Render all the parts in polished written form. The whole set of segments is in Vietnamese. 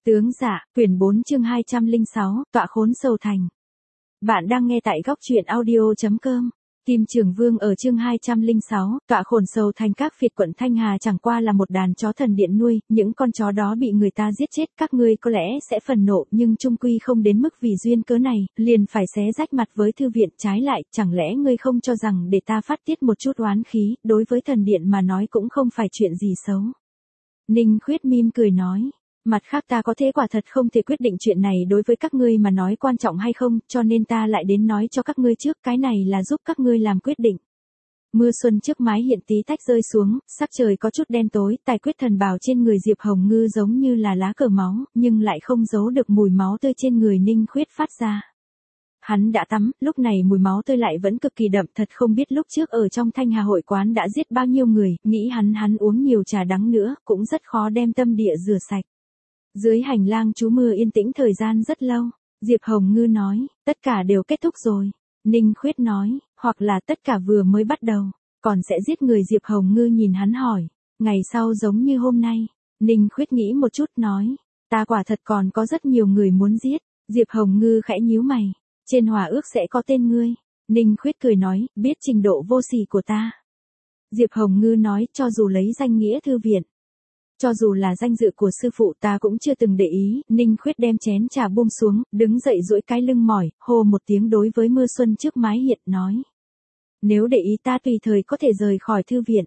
Tướng dạ, quyển 4 chương 206, tọa khốn sầu thành. Bạn đang nghe tại góc truyện audio.com. Kim Trường Vương ở chương 206, tọa khổn sầu thành. Các phiệt quận Thanh Hà chẳng qua là một đàn chó thần điện nuôi, những con chó đó bị người ta giết chết, các ngươi có lẽ sẽ phần nộ, nhưng chung quy không đến mức vì duyên cớ này, liền phải xé rách mặt với thư viện. Trái lại, chẳng lẽ ngươi không cho rằng để ta phát tiết một chút oán khí, đối với thần điện mà nói cũng không phải chuyện gì xấu. Ninh Khuyết mỉm cười nói. Mặt khác ta có thể quả thật không thể quyết định chuyện này đối với các ngươi mà nói quan trọng hay không, cho nên ta lại đến nói cho các ngươi trước, cái này là giúp các ngươi làm quyết định. Mưa xuân trước mái hiện tí tách rơi xuống, sắc trời có chút đen tối, tài quyết thần bào trên người Diệp Hồng Ngư giống như là lá cờ máu, nhưng lại không giấu được mùi máu tươi trên người Ninh Khuyết phát ra. Hắn đã tắm, lúc này mùi máu tươi lại vẫn cực kỳ đậm, thật không biết lúc trước ở trong Thanh Hà hội quán đã giết bao nhiêu người, nghĩ hắn uống nhiều trà đắng nữa, cũng rất khó đem tâm địa rửa sạch. Dưới hành lang trú mưa yên tĩnh thời gian rất lâu, Diệp Hồng Ngư nói, tất cả đều kết thúc rồi. Ninh Khuyết nói, hoặc là tất cả vừa mới bắt đầu, còn sẽ giết người. Diệp Hồng Ngư nhìn hắn hỏi, ngày sau giống như hôm nay. Ninh Khuyết nghĩ một chút nói, ta quả thật còn có rất nhiều người muốn giết. Diệp Hồng Ngư khẽ nhíu mày, trên hòa ước sẽ có tên ngươi. Ninh Khuyết cười nói, biết trình độ vô sỉ của ta. Diệp Hồng Ngư nói, cho dù lấy danh nghĩa thư viện, cho dù là danh dự của sư phụ ta cũng chưa từng để ý. Ninh Khuyết đem chén trà buông xuống, đứng dậy duỗi cái lưng mỏi, hô một tiếng đối với mưa xuân trước mái hiện nói. Nếu để ý ta tùy thời có thể rời khỏi thư viện.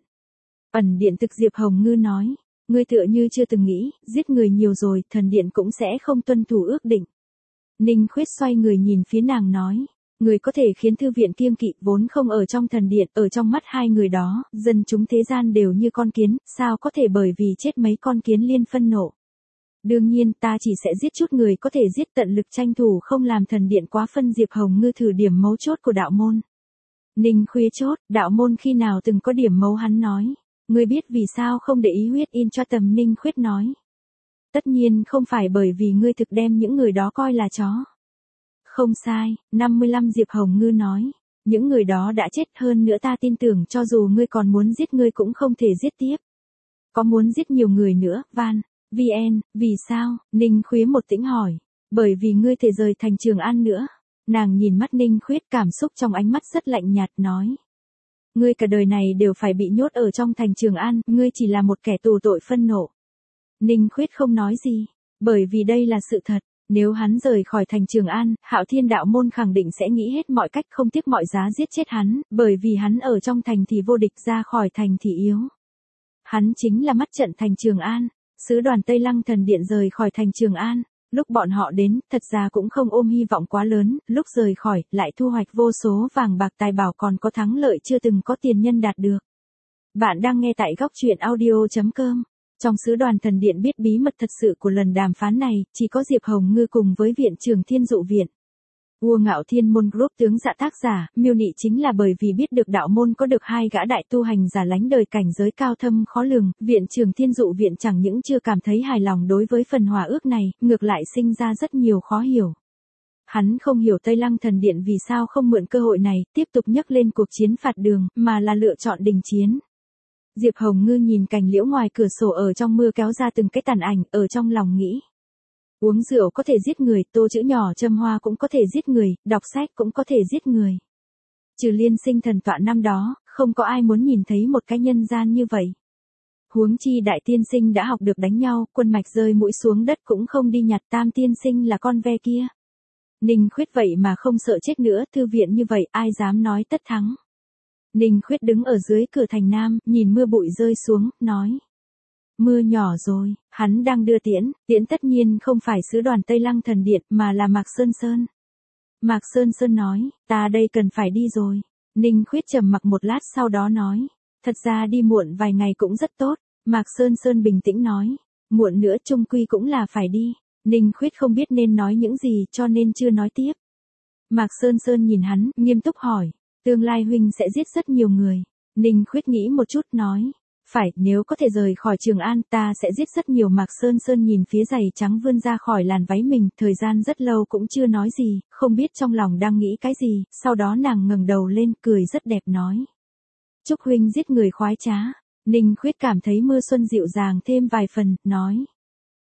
Ẩn điện thực. Diệp Hồng Ngư nói, ngươi tựa như chưa từng nghĩ, giết người nhiều rồi, thần điện cũng sẽ không tuân thủ ước định. Ninh Khuyết xoay người nhìn phía nàng nói. Người có thể khiến thư viện kiêng kỵ vốn không ở trong thần điện, ở trong mắt hai người đó, dân chúng thế gian đều như con kiến, sao có thể bởi vì chết mấy con kiến liên phân nộ. Đương nhiên ta chỉ sẽ giết chút người có thể giết, tận lực tranh thủ không làm thần điện quá phân. Diệp Hồng Ngư thử điểm mấu chốt của đạo môn. Ninh Khuyết chốt, đạo môn khi nào từng có điểm mấu. Hắn nói, ngươi biết vì sao không để ý huyết in cho tầm. Ninh Khuyết nói, tất nhiên không phải bởi vì ngươi thực đem những người đó coi là chó. Không sai, 55. Diệp Hồng Ngư nói, những người đó đã chết, hơn nữa ta tin tưởng cho dù ngươi còn muốn giết ngươi cũng không thể giết tiếp. Có muốn giết nhiều người nữa, Van, VN, vì sao? Ninh Khuyết một tĩnh hỏi, bởi vì ngươi thể rời thành Trường An nữa. Nàng nhìn mắt Ninh Khuyết, cảm xúc trong ánh mắt rất lạnh nhạt nói. Ngươi cả đời này đều phải bị nhốt ở trong thành Trường An, ngươi chỉ là một kẻ tù tội phân nộ. Ninh Khuyết không nói gì, bởi vì đây là sự thật. Nếu hắn rời khỏi thành Trường An, Hạo Thiên đạo môn khẳng định sẽ nghĩ hết mọi cách không tiếc mọi giá giết chết hắn, bởi vì hắn ở trong thành thì vô địch, ra khỏi thành thì yếu. Hắn chính là mắt trận thành Trường An. Sứ đoàn Tây Lăng thần điện rời khỏi thành Trường An, lúc bọn họ đến, thật ra cũng không ôm hy vọng quá lớn, lúc rời khỏi, lại thu hoạch vô số vàng bạc tài bảo, còn có thắng lợi chưa từng có tiền nhân đạt được. Bạn đang nghe tại góc truyện audio.com. Trong sứ đoàn thần điện biết bí mật thật sự của lần đàm phán này, chỉ có Diệp Hồng Ngư cùng với viện trưởng Thiên Dụ Viện. Vua Ngạo Thiên môn group tướng dạ tác giả, miêu nị chính là bởi vì biết được đạo môn có được hai gã đại tu hành giả lánh đời cảnh giới cao thâm khó lường, viện trưởng Thiên Dụ Viện chẳng những chưa cảm thấy hài lòng đối với phần hòa ước này, ngược lại sinh ra rất nhiều khó hiểu. Hắn không hiểu Tây Lăng thần điện vì sao không mượn cơ hội này, tiếp tục nhắc lên cuộc chiến phạt đường, mà là lựa chọn đình chiến. Diệp Hồng Ngư nhìn cành liễu ngoài cửa sổ ở trong mưa kéo ra từng cái tàn ảnh, ở trong lòng nghĩ. Uống rượu có thể giết người, tô chữ nhỏ châm hoa cũng có thể giết người, đọc sách cũng có thể giết người. Trừ Liên Sinh thần tọa năm đó, không có ai muốn nhìn thấy một cái nhân gian như vậy. Huống chi Đại Tiên Sinh đã học được đánh nhau, quân mạch rơi mũi xuống đất cũng không đi nhặt. Tam Tiên Sinh là con ve kia. Ninh Khuyết vậy mà không sợ chết nữa, thư viện như vậy ai dám nói tất thắng. Ninh Khuyết đứng ở dưới cửa thành Nam, nhìn mưa bụi rơi xuống, nói. Mưa nhỏ rồi, hắn đang đưa tiễn, tiễn tất nhiên không phải sứ đoàn Tây Lăng thần điện, mà là Mạc Sơn Sơn. Mạc Sơn Sơn nói, ta đây cần phải đi rồi. Ninh Khuyết trầm mặc một lát sau đó nói, thật ra đi muộn vài ngày cũng rất tốt. Mạc Sơn Sơn bình tĩnh nói, muộn nữa chung quy cũng là phải đi. Ninh Khuyết không biết nên nói những gì cho nên chưa nói tiếp. Mạc Sơn Sơn nhìn hắn, nghiêm túc hỏi. Tương lai huynh sẽ giết rất nhiều người. Ninh Khuyết nghĩ một chút nói. Phải, nếu có thể rời khỏi Trường An ta sẽ giết rất nhiều. Mạc Sơn Sơn nhìn phía giày trắng vươn ra khỏi làn váy mình, thời gian rất lâu cũng chưa nói gì, không biết trong lòng đang nghĩ cái gì, sau đó nàng ngẩng đầu lên, cười rất đẹp nói. Chúc huynh giết người khoái trá. Ninh Khuyết cảm thấy mưa xuân dịu dàng thêm vài phần, nói.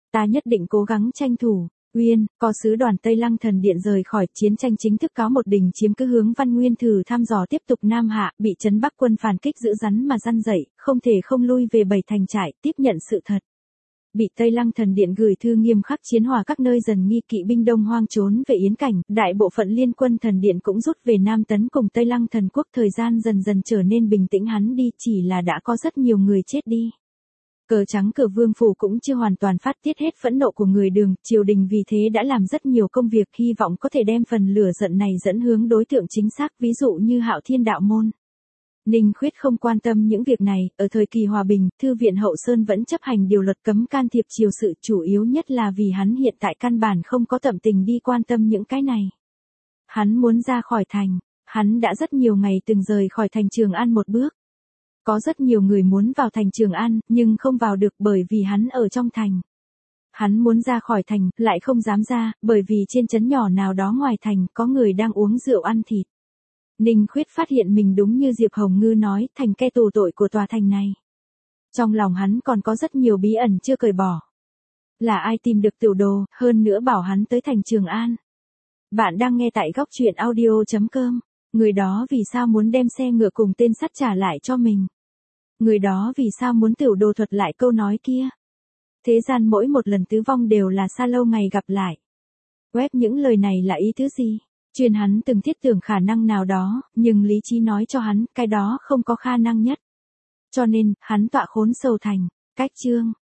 Ta nhất định cố gắng tranh thủ. Uyên, có sứ đoàn Tây Lăng Thần Điện rời khỏi, chiến tranh chính thức cáo một đình chiếm cứ hướng Văn Nguyên thử thăm dò tiếp tục Nam Hạ, bị trấn Bắc quân phản kích dữ rắn mà răn dậy, không thể không lui về Bảy Thành trại, tiếp nhận sự thật. Bị Tây Lăng Thần Điện gửi thư nghiêm khắc chiến hòa các nơi, dần nghi kỵ binh Đông Hoang trốn về Yến Cảnh, đại bộ phận liên quân Thần Điện cũng rút về Nam tấn cùng Tây Lăng Thần Quốc, thời gian dần dần trở nên bình tĩnh hắn đi, chỉ là đã có rất nhiều người chết đi. Cờ trắng cờ vương phủ cũng chưa hoàn toàn phát tiết hết phẫn nộ của người Đường, triều đình vì thế đã làm rất nhiều công việc hy vọng có thể đem phần lửa giận này dẫn hướng đối tượng chính xác, ví dụ như Hạo Thiên đạo môn. Ninh Khuyết không quan tâm những việc này, ở thời kỳ hòa bình, Thư viện Hậu Sơn vẫn chấp hành điều luật cấm can thiệp triều sự, chủ yếu nhất là vì hắn hiện tại căn bản không có tâm tình đi quan tâm những cái này. Hắn muốn ra khỏi thành, hắn đã rất nhiều ngày từng rời khỏi thành Trường An một bước. Có rất nhiều người muốn vào thành Trường An, nhưng không vào được bởi vì hắn ở trong thành. Hắn muốn ra khỏi thành, lại không dám ra, bởi vì trên trấn nhỏ nào đó ngoài thành, có người đang uống rượu ăn thịt. Ninh Khuyết phát hiện mình đúng như Diệp Hồng Ngư nói, thành kẻ tù tội của tòa thành này. Trong lòng hắn còn có rất nhiều bí ẩn chưa cởi bỏ. Là ai tìm được tiểu đồ, hơn nữa bảo hắn tới thành Trường An? Bạn đang nghe tại góc truyện audio.com. Người đó vì sao muốn đem xe ngựa cùng tên sắt trả lại cho mình? Người đó vì sao muốn tiểu đồ thuật lại câu nói kia? Thế gian mỗi một lần tứ vong đều là xa lâu ngày gặp lại. Web những lời này là ý tứ gì? Chuyên hắn từng thiết tưởng khả năng nào đó, nhưng lý trí nói cho hắn, cái đó không có khả năng nhất. Cho nên, hắn tọa khốn sầu thành. Cách chương.